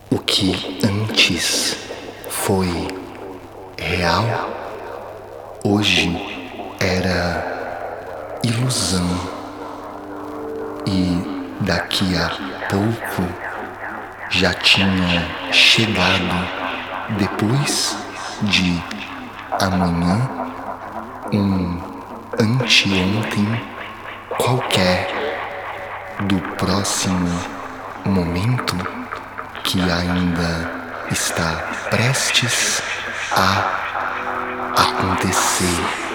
O que antes foi real, hoje era ilusão. E daqui a pouco já tinha chegado, depois de amanhã, um anteontem qualquer do próximo momento que ainda está prestes a acontecer.